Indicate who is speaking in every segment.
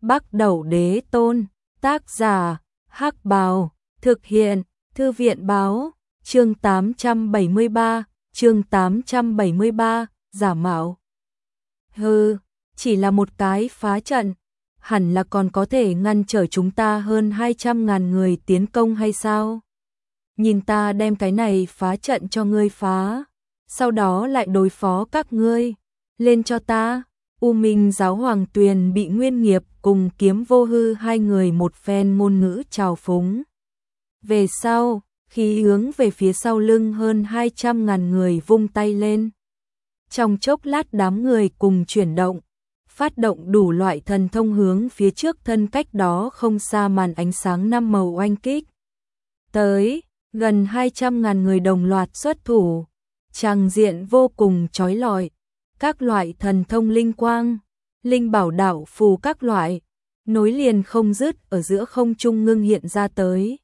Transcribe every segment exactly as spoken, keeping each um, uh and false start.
Speaker 1: Bắc Đẩu Đế Tôn, tác giả, Hắc Bào, thực hiện, Thư viện báo, chương tám trăm bảy mươi ba, chương tám trăm bảy mươi ba, giả mạo. Hừ, chỉ là một cái phá trận, hẳn là còn có thể ngăn trở chúng ta hơn hai trăm ngàn người tiến công hay sao? Nhìn ta đem cái này phá trận cho ngươi phá, sau đó lại đối phó các ngươi, lên cho ta. U Minh giáo hoàng Tuyền bị Nguyên Nghiệp cùng Kiếm Vô Hư hai người một phen ngôn ngữ trào phúng. Về sau, khí hướng về phía sau lưng hơn hai trăm ngàn người vung tay lên. Trong chốc lát đám người cùng chuyển động, phát động đủ loại thần thông hướng phía trước thân cách đó không xa màn ánh sáng năm màu oanh kích. Tới, gần hai trăm ngàn người đồng loạt xuất thủ, tràng diện vô cùng chói lọi. Các loại thần thông linh quang, linh bảo đạo phù các loại, nối liền không dứt ở giữa không trung ngưng hiện ra tới.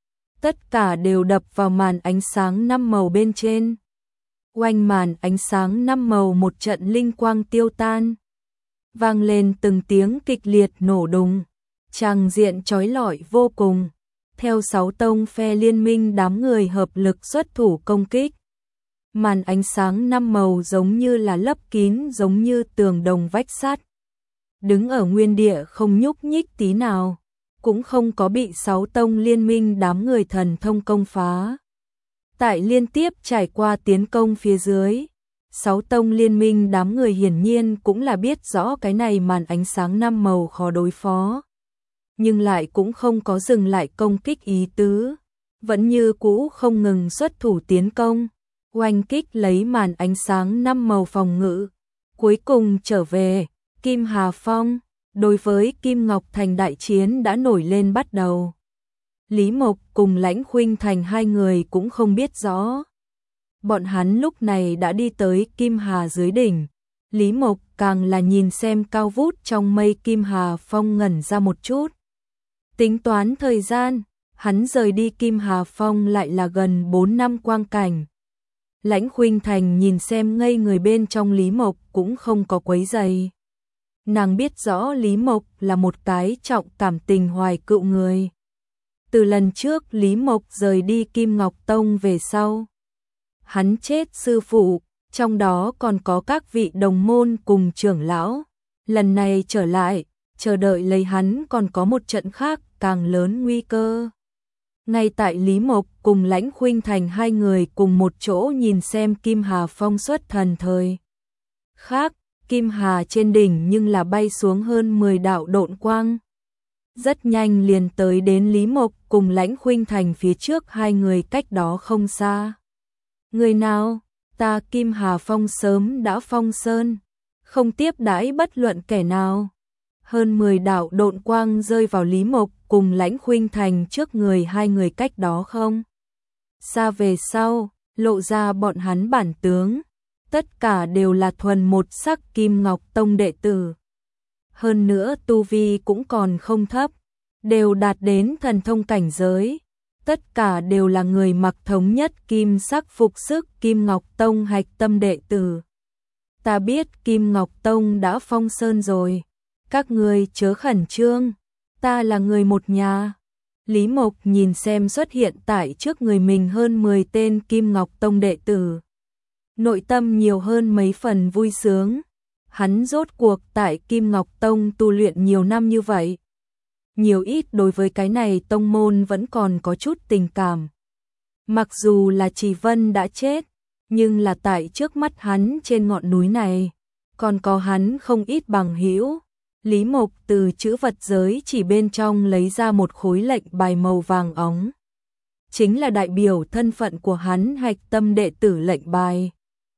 Speaker 1: Tất cả đều đập vào màn ánh sáng năm màu bên trên. Oanh màn ánh sáng năm màu một trận linh quang tiêu tan. Vang lên từng tiếng kịch liệt nổ đùng, tràng diện chói lọi vô cùng. Theo sáu tông phe liên minh đám người hợp lực xuất thủ công kích. Màn ánh sáng năm màu giống như là lấp kín, giống như tường đồng vách sắt. Đứng ở nguyên địa không nhúc nhích tí nào, cũng không có bị sáu tông liên minh đám người thần thông công phá. Tại liên tiếp trải qua tiến công phía dưới, sáu tông liên minh đám người hiển nhiên cũng là biết rõ cái này màn ánh sáng năm màu khó đối phó. Nhưng lại cũng không có dừng lại công kích ý tứ, vẫn như cũ không ngừng xuất thủ tiến công. Oanh kích lấy màn ánh sáng năm màu phòng ngự, cuối cùng trở về, Kim Hà Phong, đối với Kim Ngọc Thành đại chiến đã nổi lên bắt đầu. Lý Mộc cùng Lãnh Khuynh Thành hai người cũng không biết rõ. Bọn hắn lúc này đã đi tới Kim Hà dưới đỉnh, Lý Mộc càng là nhìn xem cao vút trong mây Kim Hà Phong ngẩn ra một chút. Tính toán thời gian, hắn rời đi Kim Hà Phong lại là gần bốn năm quang cảnh. Lãnh Khuynh Thành nhìn xem ngây người bên trong Lý Mộc cũng không có quấy rầy. Nàng biết rõ Lý Mộc là một cái trọng cảm tình hoài cựu người. Từ lần trước Lý Mộc rời đi Kim Ngọc Tông về sau, hắn chết sư phụ, trong đó còn có các vị đồng môn cùng trưởng lão. Lần này trở lại, chờ đợi lấy hắn còn có một trận khác càng lớn nguy cơ. Ngay tại Lý Mộc cùng Lãnh Khuynh Thành hai người cùng một chỗ nhìn xem Kim Hà Phong xuất thần thời. Khác, Kim Hà trên đỉnh nhưng là bay xuống hơn mười đạo độn quang. Rất nhanh liền tới đến Lý Mộc cùng Lãnh Khuynh Thành phía trước hai người cách đó không xa. Người nào? Ta Kim Hà Phong sớm đã phong sơn, không tiếp đãi bất luận kẻ nào. Hơn mười đạo độn quang rơi vào Lý Mộc cùng Lãnh Khuynh Thành trước người hai người cách đó không xa về sau, lộ ra bọn hắn bản tướng, tất cả đều là thuần một sắc Kim Ngọc Tông đệ tử. Hơn nữa tu vi cũng còn không thấp, đều đạt đến thần thông cảnh giới, tất cả đều là người mặc thống nhất kim sắc phục sức Kim Ngọc Tông hạch tâm đệ tử. Ta biết Kim Ngọc Tông đã phong sơn rồi, các ngươi chớ khẩn trương, ta là người một nhà. Lý Mộc nhìn xem xuất hiện tại trước người mình hơn mười tên Kim Ngọc Tông đệ tử. Nội tâm nhiều hơn mấy phần vui sướng. Hắn rốt cuộc tại Kim Ngọc Tông tu luyện nhiều năm như vậy. Nhiều ít đối với cái này tông môn vẫn còn có chút tình cảm. Mặc dù là Trì Vân đã chết, nhưng là tại trước mắt hắn trên ngọn núi này, còn có hắn không ít bằng hữu. Lý Mộc từ chữ vật giới chỉ bên trong lấy ra một khối lệnh bài màu vàng óng. Chính là đại biểu thân phận của hắn hạch tâm đệ tử lệnh bài.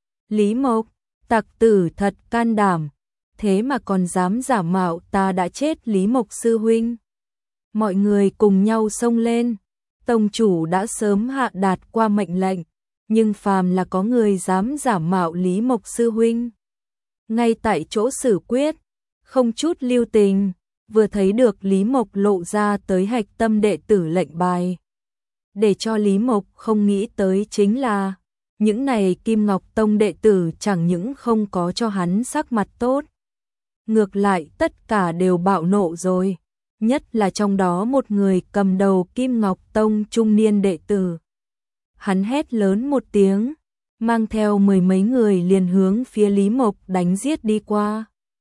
Speaker 1: Lý Mộc, tặc tử thật can đảm, thế mà còn dám giả mạo ta đã chết Lý Mộc sư huynh. Mọi người cùng nhau xông lên, tông chủ đã sớm hạ đạt qua mệnh lệnh, nhưng phàm là có người dám giả mạo Lý Mộc sư huynh. Ngay tại chỗ xử quyết, không chút lưu tình, vừa thấy được Lý Mộc lộ ra tới hạch tâm đệ tử lệnh bài. Để cho Lý Mộc không nghĩ tới chính là, những này Kim Ngọc Tông đệ tử chẳng những không có cho hắn sắc mặt tốt, ngược lại tất cả đều bạo nộ rồi, nhất là trong đó một người cầm đầu Kim Ngọc Tông trung niên đệ tử. Hắn hét lớn một tiếng, mang theo mười mấy người liền hướng phía Lý Mộc đánh giết đi qua.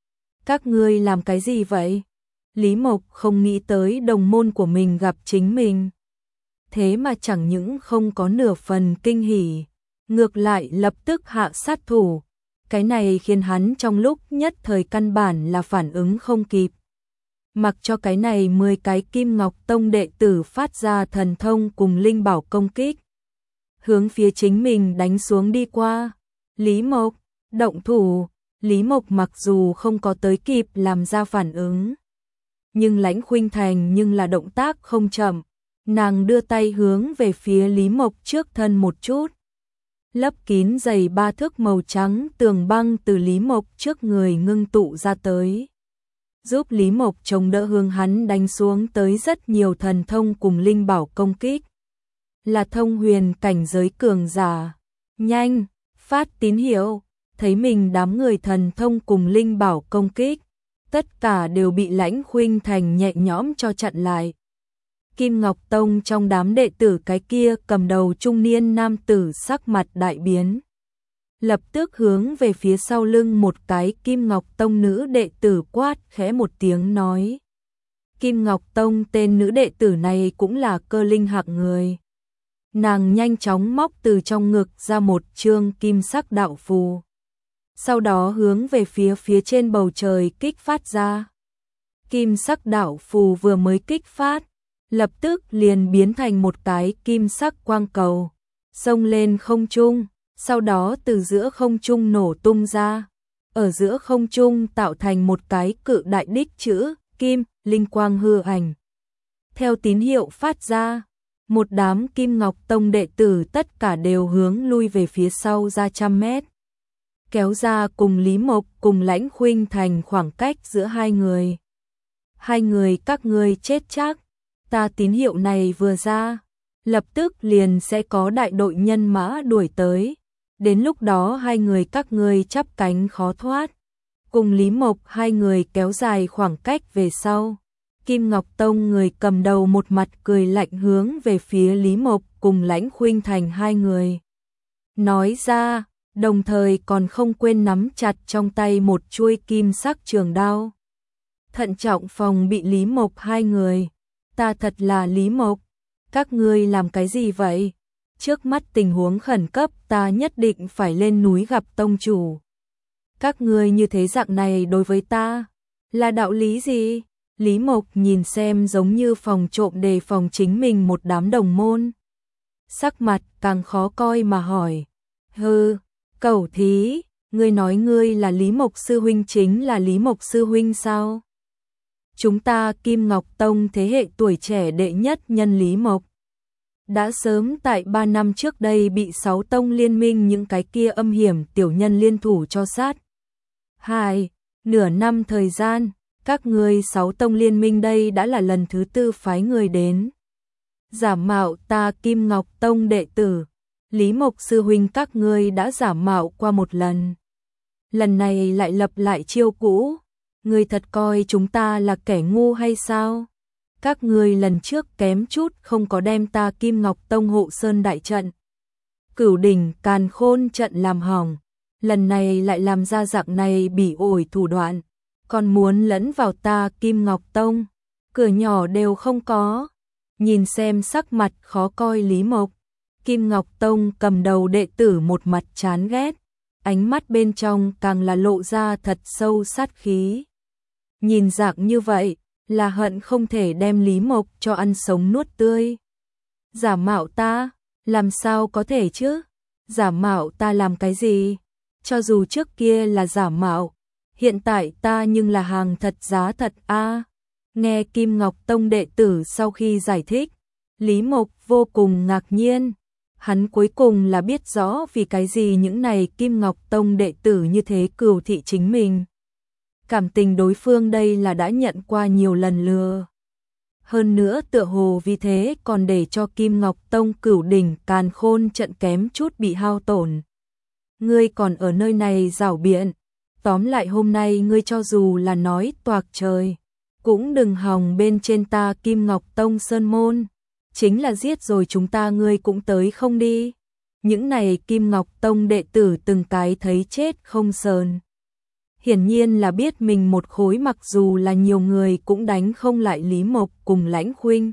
Speaker 1: Các ngươi làm cái gì vậy? Lý Mộc không nghĩ tới đồng môn của mình gặp chính mình. Thế mà chẳng những không có nửa phần kinh hỉ, ngược lại lập tức hạ sát thủ. Cái này khiến hắn trong lúc nhất thời căn bản là phản ứng không kịp. Mặc cho cái này mười cái Kim Ngọc Tông đệ tử phát ra thần thông cùng linh bảo công kích, hướng phía chính mình đánh xuống đi qua. Lý Mộc, động thủ. Lý Mộc mặc dù không có tới kịp làm ra phản ứng, nhưng Lãnh Khuynh Thành nhưng là động tác không chậm, nàng đưa tay hướng về phía Lý Mộc trước thân một chút. Lấp kín dày ba thước màu trắng tường băng từ Lý Mộc trước người ngưng tụ ra tới, giúp Lý Mộc chống đỡ hướng hắn đánh xuống tới rất nhiều thần thông cùng linh bảo công kích. Là thông huyền cảnh giới cường giả. Nhanh, phát tín hiệu. Thấy mình đám người thần thông cùng linh bảo công kích, tất cả đều bị Lãnh Khuynh Thành nhẹ nhõm cho chặn lại. Kim Ngọc Tông trong đám đệ tử cái kia cầm đầu trung niên nam tử sắc mặt đại biến, lập tức hướng về phía sau lưng một cái Kim Ngọc Tông nữ đệ tử quát khẽ một tiếng nói. Kim Ngọc Tông tên nữ đệ tử này cũng là cơ linh hạng người. Nàng nhanh chóng móc từ trong ngực ra một chương kim sắc đạo phù, sau đó hướng về phía phía trên bầu trời kích phát ra. Kim sắc đạo phù vừa mới kích phát, lập tức liền biến thành một cái kim sắc quang cầu, xông lên không trung, sau đó từ giữa không trung nổ tung ra. Ở giữa không trung tạo thành một cái cự đại đích chữ Kim, linh quang hư ảnh. Theo tín hiệu phát ra, một đám Kim Ngọc Tông đệ tử tất cả đều hướng lui về phía sau ra trăm mét, kéo ra cùng Lý Mộc cùng Lãnh Khuynh Thành khoảng cách giữa hai người. Hai người các ngươi chết chắc, ta tín hiệu này vừa ra, lập tức liền sẽ có đại đội nhân mã đuổi tới, đến lúc đó hai người các ngươi chắp cánh khó thoát. Cùng Lý Mộc hai người kéo dài khoảng cách về sau, Kim Ngọc Tông người cầm đầu một mặt cười lạnh hướng về phía Lý Mộc cùng Lãnh Khuynh Thành hai người nói ra, đồng thời còn không quên nắm chặt trong tay một chuôi kim sắc trường đao. Thận trọng phòng bị Lý Mộc hai người. Ta thật là Lý Mộc. Các ngươi làm cái gì vậy? Trước mắt tình huống khẩn cấp, ta nhất định phải lên núi gặp tông chủ. Các ngươi như thế dạng này đối với ta, là đạo lý gì? Lý Mộc nhìn xem giống như phòng trộm đề phòng chính mình một đám đồng môn. Sắc mặt càng khó coi mà hỏi. Hừ, cẩu thí, ngươi nói ngươi là Lý Mộc sư huynh chính là Lý Mộc sư huynh sao? Chúng ta Kim Ngọc Tông thế hệ tuổi trẻ đệ nhất nhân Lý Mộc đã sớm tại ba năm trước đây bị sáu tông liên minh những cái kia âm hiểm tiểu nhân liên thủ cho sát. Hai, nửa năm thời gian, các ngươi sáu tông liên minh đây đã là lần thứ tư phái người đến giả mạo ta Kim Ngọc Tông đệ tử. Lý Mộc sư huynh các ngươi đã giả mạo qua một lần, lần này lại lập lại chiêu cũ. Ngươi thật coi chúng ta là kẻ ngu hay sao? Các ngươi lần trước kém chút không có đem ta Kim Ngọc Tông hộ sơn đại trận, Cửu đỉnh càn khôn trận làm hỏng, lần này lại làm ra dạng này bỉ ổi thủ đoạn, còn muốn lẫn vào ta Kim Ngọc Tông, cửa nhỏ đều không có. Nhìn xem sắc mặt khó coi Lý Mộc, Kim Ngọc Tông cầm đầu đệ tử một mặt chán ghét, ánh mắt bên trong càng là lộ ra thật sâu sát khí. Nhìn dạng như vậy, là hận không thể đem Lý Mộc cho ăn sống nuốt tươi. Giả mạo ta, làm sao có thể chứ? Giả mạo ta làm cái gì? Cho dù trước kia là giả mạo, hiện tại ta nhưng là hàng thật giá thật a. À. Nghe Kim Ngọc Tông đệ tử sau khi giải thích, Lý Mộc vô cùng ngạc nhiên. Hắn cuối cùng là biết rõ vì cái gì những này Kim Ngọc Tông đệ tử như thế cừu thị chính mình. Cảm tình đối phương đây là đã nhận qua nhiều lần lừa. Hơn nữa tựa hồ vì thế còn để cho Kim Ngọc Tông Cửu đỉnh càn khôn trận kém chút bị hao tổn. Ngươi còn ở nơi này giảo biện, Tóm lại hôm nay ngươi cho dù là nói toạc trời, cũng đừng hòng bên trên ta Kim Ngọc Tông sơn môn, chính là giết rồi chúng ta ngươi cũng tới không đi. Những này Kim Ngọc Tông đệ tử từng cái thấy chết không sờn. Hiển nhiên là biết mình một khối mặc dù là nhiều người cũng đánh không lại Lý Mộc cùng Lãnh Khuynh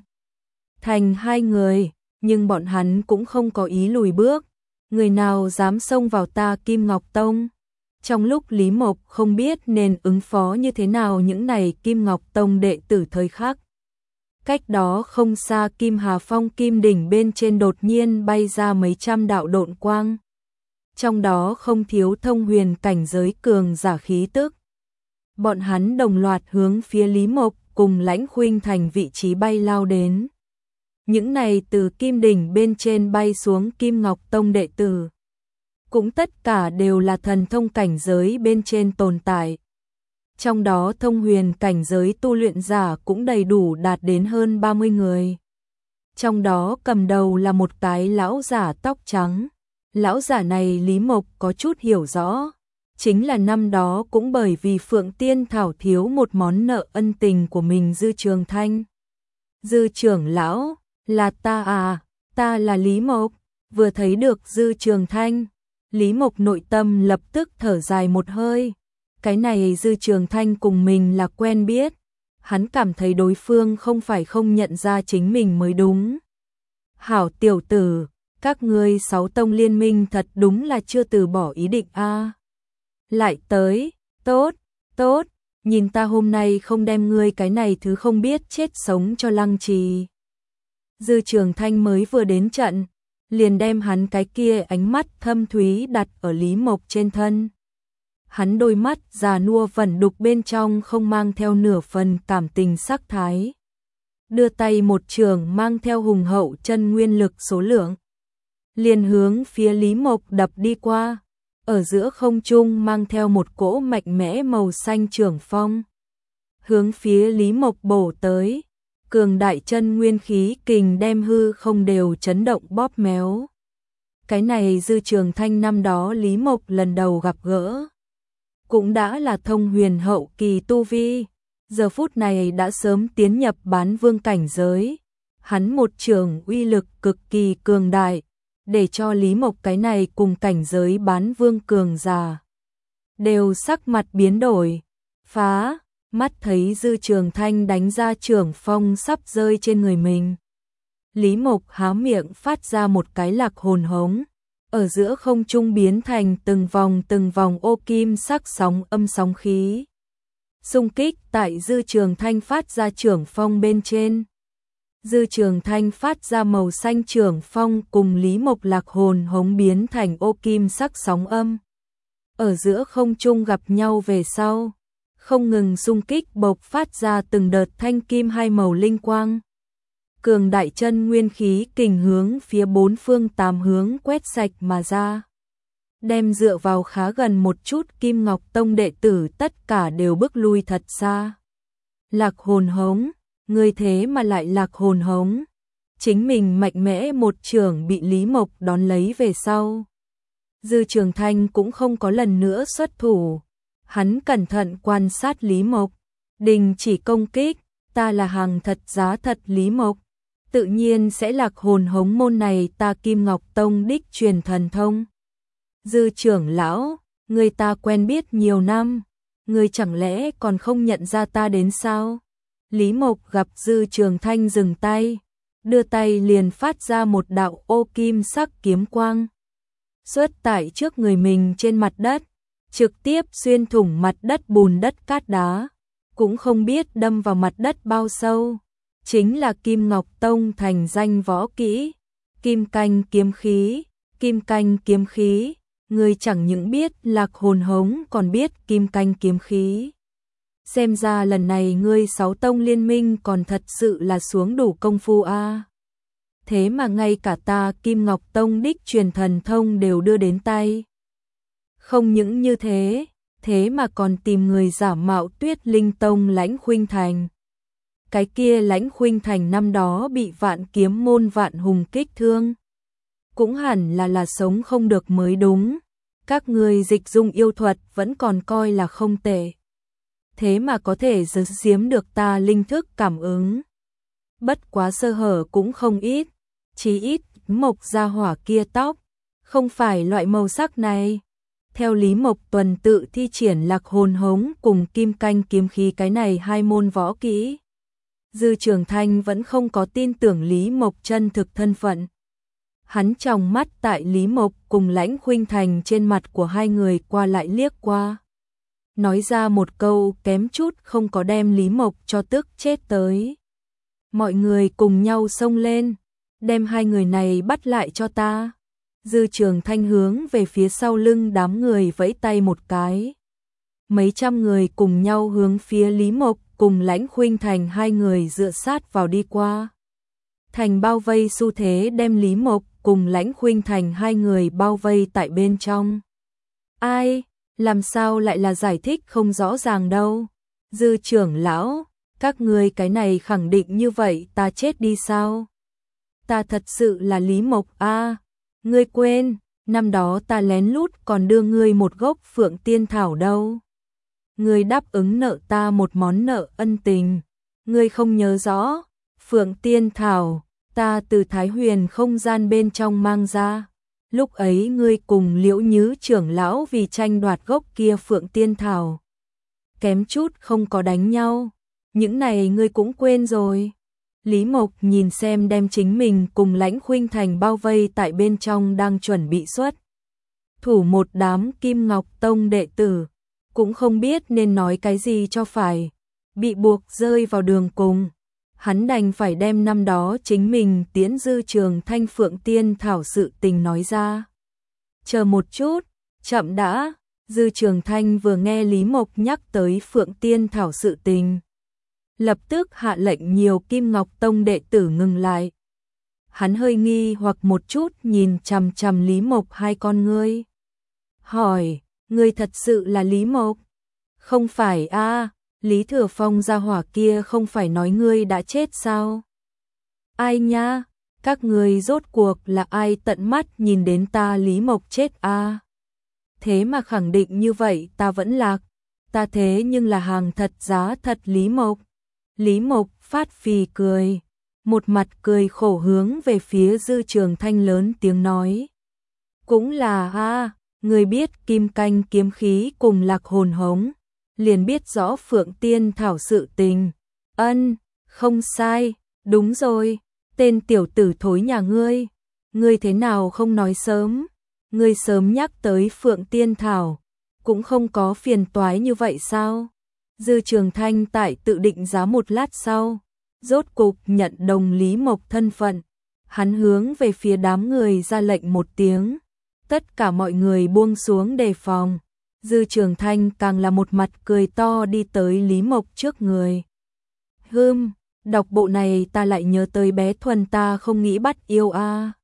Speaker 1: Thành hai người, nhưng bọn hắn cũng không có ý lùi bước. Người nào dám xông vào ta Kim Ngọc Tông? Trong lúc Lý Mộc không biết nên ứng phó như thế nào những này Kim Ngọc Tông đệ tử thời khắc. Cách đó không xa Kim Hà Phong Kim Đỉnh bên trên đột nhiên bay ra mấy trăm đạo độn quang. Trong đó không thiếu thông huyền cảnh giới cường giả khí tức. Bọn hắn đồng loạt hướng phía Lý Mộc cùng Lãnh Khuynh Thành vị trí bay lao đến. Những này từ Kim Đỉnh bên trên bay xuống Kim Ngọc Tông đệ tử, cũng tất cả đều là thần thông cảnh giới bên trên tồn tại. Trong đó thông huyền cảnh giới tu luyện giả cũng đầy đủ đạt đến hơn ba mươi người. Trong đó cầm đầu là một cái lão giả tóc trắng. Lão giả này Lý Mộc có chút hiểu rõ, chính là năm đó cũng bởi vì Phượng Tiên Thảo thiếu một món nợ ân tình của mình Dư Trường Thanh. Dư trưởng lão, là ta à, ta là Lý Mộc. Vừa thấy được Dư Trường Thanh, Lý Mộc nội tâm lập tức thở dài một hơi. Cái này Dư Trường Thanh cùng mình là quen biết, hắn cảm thấy đối phương không phải không nhận ra chính mình mới đúng. Hảo tiểu tử, các ngươi sáu tông liên minh thật đúng là chưa từ bỏ ý định a. À. Lại tới, tốt, tốt, nhìn ta hôm nay không đem ngươi cái này thứ không biết chết sống cho lăng trì. Dư Trường Thanh mới vừa đến trận, liền đem hắn cái kia ánh mắt thâm thúy đặt ở Lý Mộc trên thân. Hắn đôi mắt già nua vẩn đục bên trong không mang theo nửa phần cảm tình sắc thái. Đưa tay một trường mang theo hùng hậu chân nguyên lực số lượng, liền hướng phía Lý Mộc đập đi qua, ở giữa không trung mang theo một cỗ mạnh mẽ màu xanh trường phong, hướng phía Lý Mộc bổ tới. Cường đại chân nguyên khí kình đem hư không đều chấn động bóp méo. Cái này Dư Trường Thanh năm đó Lý Mộc lần đầu gặp gỡ, cũng đã là thông huyền hậu kỳ tu vi, giờ phút này đã sớm tiến nhập bán vương cảnh giới. Hắn một trường uy lực cực kỳ cường đại, để cho Lý Mộc cái này cùng cảnh giới bán vương cường giả đều sắc mặt biến đổi. Phá! Mắt thấy Dư Trường Thanh đánh ra trường phong sắp rơi trên người mình, Lý Mộc há miệng phát ra một cái lạc hồn hống, ở giữa không trung biến thành từng vòng từng vòng ô kim sắc sóng âm sóng khí, xung kích tại Dư Trường Thanh phát ra trường phong bên trên. Dư Trường Thanh phát ra màu xanh trường phong cùng Lý Mộc lạc hồn hống biến thành ô kim sắc sóng âm, ở giữa không trung gặp nhau về sau, không ngừng xung kích bộc phát ra từng đợt thanh kim hai màu linh quang. Cường đại chân nguyên khí kình hướng phía bốn phương tám hướng quét sạch mà ra, đem dựa vào khá gần một chút Kim Ngọc Tông đệ tử tất cả đều bước lui thật xa. Lạc hồn hống, người thế mà lại lạc hồn hống. Chính mình mạnh mẽ một trường bị Lý Mộc đón lấy về sau, Dư Trường Thanh cũng không có lần nữa xuất thủ. Hắn cẩn thận quan sát Lý Mộc, đình chỉ công kích. Ta là hàng thật giá thật Lý Mộc, tự nhiên sẽ lạc hồn hống môn này ta Kim Ngọc Tông đích truyền thần thông. Dư trưởng lão, người ta quen biết nhiều năm, người chẳng lẽ còn không nhận ra ta đến sao? Lý Mộc gặp Dư Trường Thanh dừng tay, đưa tay liền phát ra một đạo ô kim sắc kiếm quang, xuất tại trước người mình trên mặt đất, trực tiếp xuyên thủng mặt đất bùn đất cát đá, cũng không biết đâm vào mặt đất bao sâu. Chính là Kim Ngọc Tông thành danh võ kỹ, Kim Canh kiếm khí. Kim Canh kiếm khí, người chẳng những biết lạc hồn hống còn biết Kim Canh kiếm khí. Xem ra lần này ngươi sáu tông liên minh còn thật sự là xuống đủ công phu a. À. Thế mà ngay cả ta Kim Ngọc Tông đích truyền thần thông đều đưa đến tay. Không những như thế, thế mà còn tìm người giả mạo Tuyết Linh Tông Lãnh Khuynh Thành. Cái kia Lãnh Khuynh Thành năm đó bị Vạn Kiếm môn Vạn Hùng kích thương, cũng hẳn là là sống không được mới đúng. các người dịch dung yêu thuật vẫn còn coi là không tệ. Thế mà có thể giấu giếm được ta linh thức cảm ứng. Bất quá sơ hở cũng không ít, chí ít Mộc gia hỏa kia tóc, không phải loại màu sắc này. Theo Lý Mộc tuần tự thi triển Lạc Hồn Hống cùng Kim Canh kiếm khí cái này hai môn võ kỹ. Dư Trường Thanh vẫn không có tin tưởng Lý Mộc chân thực thân phận. Hắn tròng mắt tại Lý Mộc cùng Lãnh Khuynh Thành trên mặt của hai người qua lại liếc qua. Nói ra một câu kém chút không có đem Lý Mộc cho tức chết tới. Mọi người cùng nhau xông lên, đem hai người này bắt lại cho ta. Dư Trường Thanh hướng về phía sau lưng đám người vẫy tay một cái. Mấy trăm người cùng nhau hướng phía Lý Mộc cùng Lãnh Khuynh Thành hai người dựa sát vào đi qua. Thành bao vây xu thế đem Lý Mộc cùng Lãnh Khuynh Thành hai người bao vây tại bên trong. Ai, làm sao lại là giải thích không rõ ràng đâu. Dư trưởng lão, các ngươi cái này khẳng định như vậy ta chết đi sao? Ta thật sự là Lý Mộc a. À, ngươi quên, năm đó ta lén lút còn đưa ngươi một gốc Phượng Tiên Thảo đâu. Ngươi đáp ứng nợ ta một món nợ ân tình. Ngươi không nhớ rõ, Phượng Tiên Thảo, ta từ Thái Huyền không gian bên trong mang ra. Lúc ấy ngươi cùng Liễu Nhứ trưởng lão vì tranh đoạt gốc kia Phượng Tiên Thảo. Kém chút không có đánh nhau. Những này ngươi cũng quên rồi. Lý Mộc nhìn xem đem chính mình cùng Lãnh Khuynh Thành bao vây tại bên trong đang chuẩn bị xuất thủ một đám Kim Ngọc Tông đệ tử, cũng không biết nên nói cái gì cho phải, bị buộc rơi vào đường cùng. Hắn đành phải đem năm đó chính mình tiễn Dư Trường Thanh Phượng Tiên Thảo sự tình nói ra. Chờ một chút, chậm đã. Dư Trường Thanh vừa nghe Lý Mộc nhắc tới Phượng Tiên Thảo sự tình, lập tức hạ lệnh nhiều Kim Ngọc Tông đệ tử ngừng lại. Hắn hơi nghi hoặc một chút nhìn chằm chằm Lý Mộc hai con ngươi. Hỏi, ngươi thật sự là Lý Mộc? Không phải a, à, Lý Thừa Phong gia hỏa kia không phải nói ngươi đã chết sao? Ai nha, các ngươi rốt cuộc là ai tận mắt nhìn đến ta Lý Mộc chết a? À? Thế mà khẳng định như vậy ta vẫn lạc, ta thế nhưng là hàng thật giá thật Lý Mộc. Lý Mộc phát phì cười, một mặt cười khổ hướng về phía Dư Trường Thanh lớn tiếng nói. Cũng là a, người biết Kim Canh kiếm khí cùng Lạc Hồn Hống, liền biết rõ Phượng Tiên Thảo sự tình. Ân, không sai, đúng rồi, tên tiểu tử thối nhà ngươi, ngươi thế nào không nói sớm, ngươi sớm nhắc tới Phượng Tiên Thảo, cũng không có phiền toái như vậy sao? Dư Trường Thanh tại tự định giá một lát sau, rốt cục nhận đồng Lý Mộc thân phận. Hắn hướng về phía đám người ra lệnh một tiếng. Tất cả mọi người buông xuống đề phòng. Dư Trường Thanh càng là một mặt cười to đi tới Lý Mộc trước người. Hừm, đọc bộ này ta lại nhớ tới bé Thuần ta không nghĩ bắt yêu a. À.